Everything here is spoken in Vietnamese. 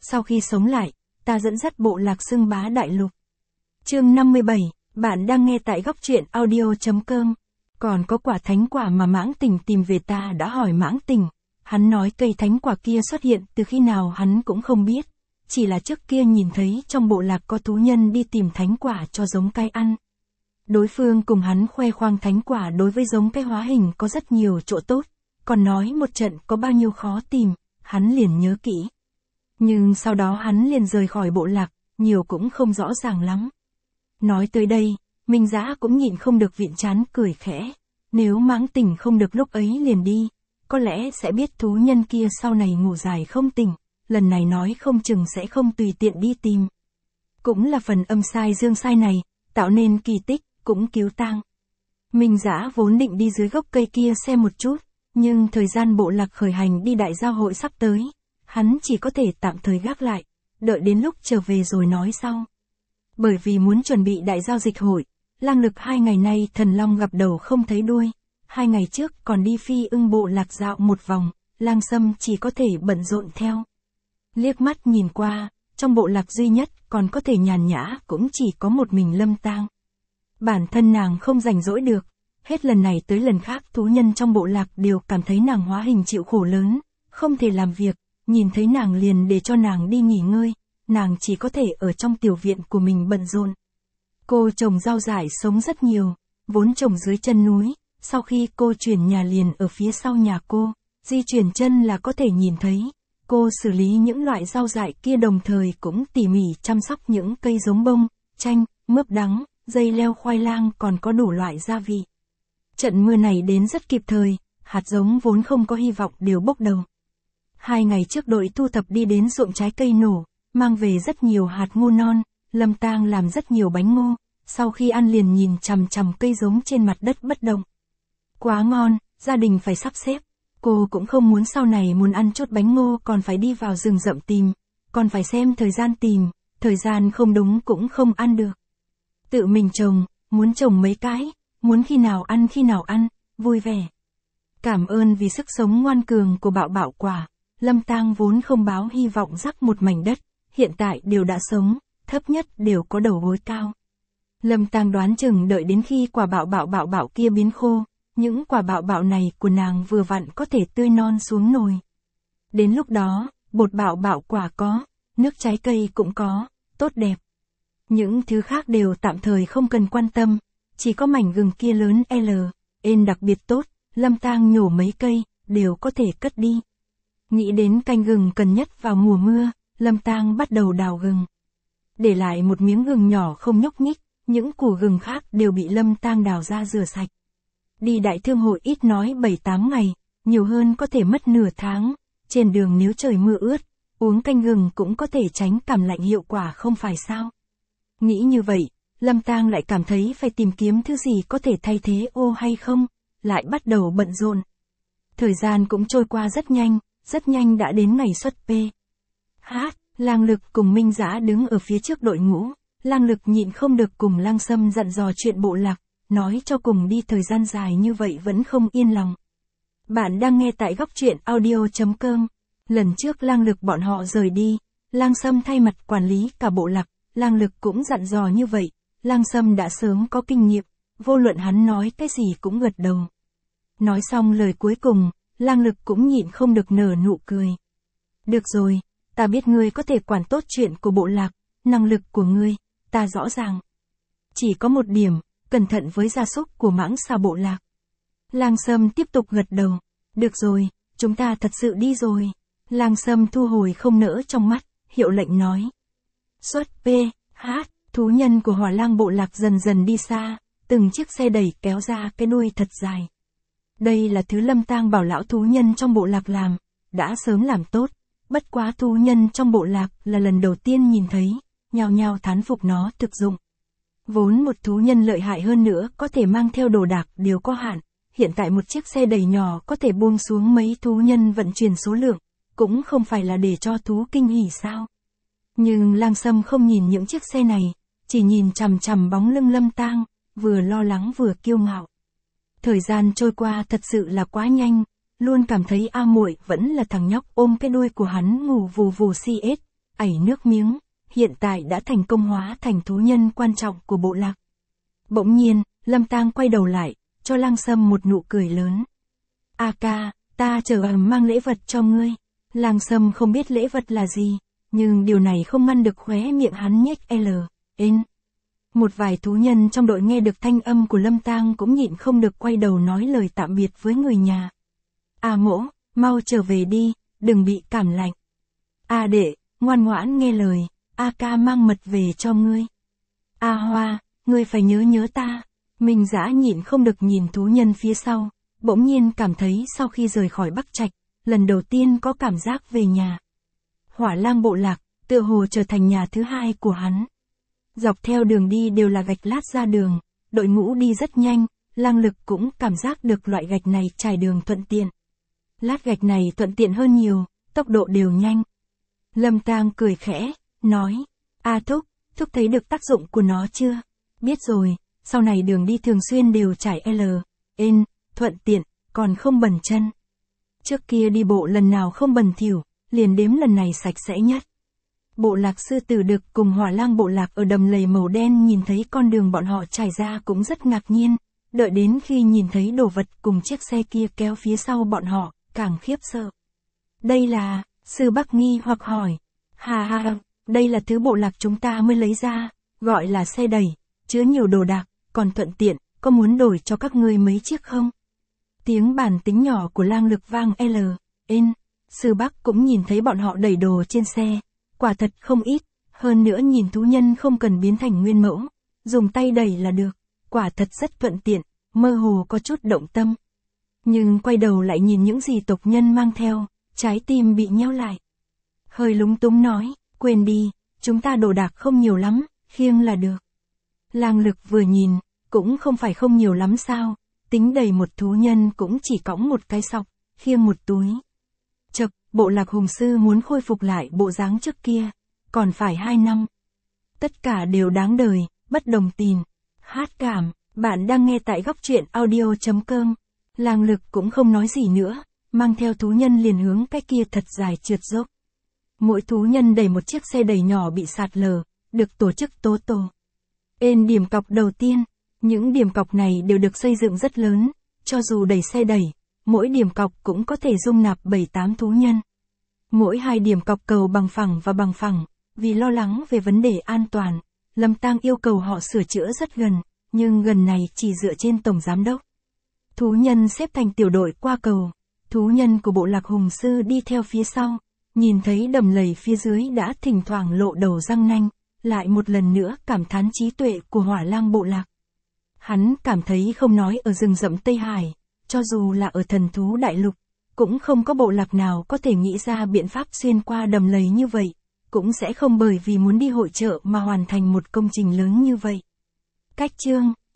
Sau khi sống lại, ta dẫn dắt bộ lạc xưng bá đại lục. Chương 57, bạn đang nghe tại góc truyện audio.com. Còn có quả thánh quả mà Mãng Tình tìm về, ta đã hỏi Mãng Tình. Hắn nói cây thánh quả kia xuất hiện từ khi nào hắn cũng không biết. Chỉ là trước kia nhìn thấy trong bộ lạc có thú nhân đi tìm thánh quả cho giống cây ăn. Đối phương cùng hắn khoe khoang thánh quả đối với giống cây hóa hình có rất nhiều chỗ tốt. Còn nói một trận có bao nhiêu khó tìm, hắn liền nhớ kỹ. Nhưng sau đó hắn liền rời khỏi bộ lạc, nhiều cũng không rõ ràng lắm. Nói tới đây, Minh Dã cũng nhịn không được vịn trán cười khẽ. Nếu Mãng Tình không được lúc ấy liền đi, có lẽ sẽ biết thú nhân kia sau này ngủ dài không tỉnh, lần này nói không chừng sẽ không tùy tiện đi tìm. Cũng là phần âm sai dương sai này, tạo nên kỳ tích, cũng cứu tang. Minh Dã vốn định đi dưới gốc cây kia xem một chút, nhưng thời gian bộ lạc khởi hành đi đại giao hội sắp tới, hắn chỉ có thể tạm thời gác lại, đợi đến lúc trở về rồi nói sau. Bởi vì muốn chuẩn bị đại giao dịch hội, Lang Lực 2 ngày nay thần long gặp đầu không thấy đuôi, 2 ngày trước còn đi Phi Ưng bộ lạc dạo một vòng, Lang Sâm chỉ có thể bận rộn theo. Liếc mắt nhìn qua, trong bộ lạc duy nhất còn có thể nhàn nhã cũng chỉ có một mình Lâm Tang. Bản thân nàng không rảnh rỗi được, hết lần này tới lần khác thú nhân trong bộ lạc đều cảm thấy nàng hóa hình chịu khổ lớn, không thể làm việc, nhìn thấy nàng liền để cho nàng đi nghỉ ngơi, nàng chỉ có thể ở trong tiểu viện của mình bận rộn. Cô trồng rau dại sống rất nhiều, vốn trồng dưới chân núi, sau khi cô chuyển nhà liền ở phía sau nhà cô, di chuyển chân là có thể nhìn thấy. Cô xử lý những loại rau dại kia đồng thời cũng tỉ mỉ chăm sóc những cây giống bông, chanh, mướp đắng, dây leo, khoai lang, còn có đủ loại gia vị. Trận mưa này đến rất kịp thời, hạt giống vốn không có hy vọng đều bốc đầu. 2 ngày trước đội thu thập đi đến ruộng trái cây nổ, mang về rất nhiều hạt ngô non, Lâm Tang làm rất nhiều bánh ngô, sau khi ăn liền nhìn chằm chằm cây giống trên mặt đất bất động. Quá ngon, gia đình phải sắp xếp. Cô cũng không muốn sau này muốn ăn chút bánh ngô còn phải đi vào rừng rậm tìm, còn phải xem thời gian tìm, thời gian không đúng cũng không ăn được. Tự mình trồng, muốn trồng mấy cái, muốn khi nào ăn, vui vẻ. Cảm ơn vì sức sống ngoan cường của Bạo Bạo quả, Lâm Tang vốn không báo hy vọng rắc một mảnh đất, hiện tại đều đã sống, thấp nhất đều có đầu gối cao. Lâm Tang đoán chừng đợi đến khi quả Bạo Bạo kia biến khô, những quả Bạo này của nàng vừa vặn có thể tươi non xuống nồi. Đến lúc đó, bột Bạo quả có, nước trái cây cũng có, tốt đẹp. Những thứ khác đều tạm thời không cần quan tâm, chỉ có mảnh gừng kia lớn N đặc biệt tốt, Lâm Tang nhổ mấy cây, đều có thể cất đi. Nghĩ đến canh gừng cần nhất vào mùa mưa, Lâm Tang bắt đầu đào gừng. Để lại một miếng gừng nhỏ không nhúc nhích, những củ gừng khác đều bị Lâm Tang đào ra rửa sạch. Đi đại thương hội ít nói 7-8 ngày, nhiều hơn có thể mất nửa tháng, trên đường nếu trời mưa ướt, uống canh gừng cũng có thể tránh cảm lạnh hiệu quả không phải sao. Nghĩ như vậy, Lâm Tang lại cảm thấy phải tìm kiếm thứ gì có thể thay thế ô hay không, lại bắt đầu bận rộn. Thời gian cũng trôi qua rất nhanh đã đến ngày xuất P.H. Lang Lực cùng Minh Dã đứng ở phía trước đội ngũ, Lang Lực nhịn không được cùng Lang Sâm dặn dò chuyện bộ lạc, nói cho cùng đi thời gian dài như vậy vẫn không yên lòng. Bạn đang nghe tại góc truyện audio.com. Lần trước Lang Lực bọn họ rời đi, Lang Sâm thay mặt quản lý cả bộ lạc, Lang Lực cũng dặn dò như vậy, Lang Sâm đã sớm có kinh nghiệm, vô luận hắn nói cái gì cũng gật đầu. Nói xong lời cuối cùng, Lang Lực cũng nhịn không được nở nụ cười. Được rồi, ta biết ngươi có thể quản tốt chuyện của bộ lạc, năng lực của ngươi, ta rõ ràng. Chỉ có một điểm, cẩn thận với gia súc của Mãng Xà bộ lạc. Lang Sâm tiếp tục gật đầu. Được rồi, chúng ta thật sự đi rồi. Lang Sâm thu hồi không nỡ trong mắt, hiệu lệnh nói. Xuất P.H. Thú nhân của Hỏa Lang bộ lạc dần dần đi xa, từng chiếc xe đẩy kéo ra cái đuôi thật dài. Đây là thứ Lâm Tang bảo lão thú nhân trong bộ lạc làm, đã sớm làm tốt, bất quá thú nhân trong bộ lạc là lần đầu tiên nhìn thấy, nhao nhao thán phục nó thực dụng. Vốn một thú nhân lợi hại hơn nữa có thể mang theo đồ đạc đều có hạn, hiện tại một chiếc xe đẩy nhỏ có thể buông xuống mấy thú nhân vận chuyển số lượng, cũng không phải là để cho thú kinh hỉ sao. Nhưng Lang Sâm không nhìn những chiếc xe này, chỉ nhìn chằm chằm bóng lưng Lâm Tang, vừa lo lắng vừa kiêu ngạo. Thời gian trôi qua thật sự là quá nhanh, luôn cảm thấy A Muội vẫn là thằng nhóc ôm cái đuôi của hắn ngủ vù vù CS, ảy nước miếng, hiện tại đã thành công hóa thành thú nhân quan trọng của bộ lạc. Bỗng nhiên, Lâm Tang quay đầu lại, cho Lang Sâm một nụ cười lớn. A ca, ta trở mang lễ vật cho ngươi. Lang Sâm không biết lễ vật là gì, nhưng điều này không ngăn được khóe miệng hắn nhếch lên. Một vài thú nhân trong đội nghe được thanh âm của Lâm Tang cũng nhịn không được quay đầu nói lời tạm biệt với người nhà. A mỗ, mau trở về đi, đừng bị cảm lạnh. A đệ, ngoan ngoãn nghe lời, A ca mang mật về cho ngươi. A Hoa, ngươi phải nhớ ta. Minh Dã nhịn không được nhìn thú nhân phía sau, bỗng nhiên cảm thấy sau khi rời khỏi Bắc Trạch, lần đầu tiên có cảm giác về nhà. Hỏa Lang bộ lạc, tựa hồ trở thành nhà thứ hai của hắn. Dọc theo đường đi đều là gạch lát ra đường, đội ngũ đi rất nhanh, Lang Lực cũng cảm giác được loại gạch này trải đường thuận tiện. Lát gạch này thuận tiện hơn nhiều, tốc độ đều nhanh. Lâm Tang cười khẽ, nói, A Thúc thấy được tác dụng của nó chưa? Biết rồi, sau này đường đi thường xuyên đều trải thuận tiện, còn không bẩn chân. Trước kia đi bộ lần nào không bẩn thỉu, liền đếm lần này sạch sẽ nhất. Bộ lạc Sư Tử Đực cùng Hỏa Lang bộ lạc ở đầm lầy màu đen nhìn thấy con đường bọn họ trải ra cũng rất ngạc nhiên, đợi đến khi nhìn thấy đồ vật cùng chiếc xe kia kéo phía sau bọn họ, càng khiếp sợ. Đây là, Sư Bắc nghi hoặc hỏi. Ha, đây là thứ bộ lạc chúng ta mới lấy ra, gọi là xe đẩy, chứa nhiều đồ đạc, còn thuận tiện, có muốn đổi cho các ngươi mấy chiếc không? Tiếng bản tính nhỏ của Lang Lực vang lên. Sư Bắc cũng nhìn thấy bọn họ đẩy đồ trên xe, quả thật không ít, hơn nữa nhìn thú nhân không cần biến thành nguyên mẫu, dùng tay đẩy là được, quả thật rất thuận tiện, mơ hồ có chút động tâm. Nhưng quay đầu lại nhìn những gì tộc nhân mang theo, trái tim bị nheo lại. Hơi lúng túng nói, quên đi, chúng ta đồ đạc không nhiều lắm, khiêng là được. Lang Lực vừa nhìn, cũng không phải không nhiều lắm sao, tính đầy một thú nhân cũng chỉ cõng một cái sọc, khiêng một túi. Chậc, bộ lạc Hùng Sư muốn khôi phục lại bộ dáng trước kia, còn phải 2 năm. Tất cả đều đáng đời, bất đồng tình. Hát cảm, bạn đang nghe tại góc truyện audio.com. Lang Lực cũng không nói gì nữa, mang theo thú nhân liền hướng cái kia thật dài trượt dốc. Mỗi thú nhân đẩy một chiếc xe đẩy nhỏ bị sạt lở, được tổ chức tố tổ. Điểm cọc đầu tiên, những điểm cọc này đều được xây dựng rất lớn, cho dù đẩy xe đẩy, mỗi điểm cọc cũng có thể dung nạp 7-8 thú nhân. Mỗi 2 điểm cọc cầu bằng phẳng và bằng phẳng, vì lo lắng về vấn đề an toàn, Lâm Tang yêu cầu họ sửa chữa rất gần, nhưng gần này chỉ dựa trên tổng giám đốc. Thú nhân xếp thành tiểu đội qua cầu, thú nhân của bộ lạc Hùng Sư đi theo phía sau, nhìn thấy đầm lầy phía dưới đã thỉnh thoảng lộ đầu răng nanh, lại một lần nữa cảm thán trí tuệ của Hỏa Lang bộ lạc. Hắn cảm thấy không nói ở rừng rậm Tây Hải, cho dù là ở thần thú đại lục, cũng không có bộ lạc nào có thể nghĩ ra biện pháp xuyên qua đầm lầy như vậy, cũng sẽ không bởi vì muốn đi hội chợ mà hoàn thành một công trình lớn như vậy. Cách chương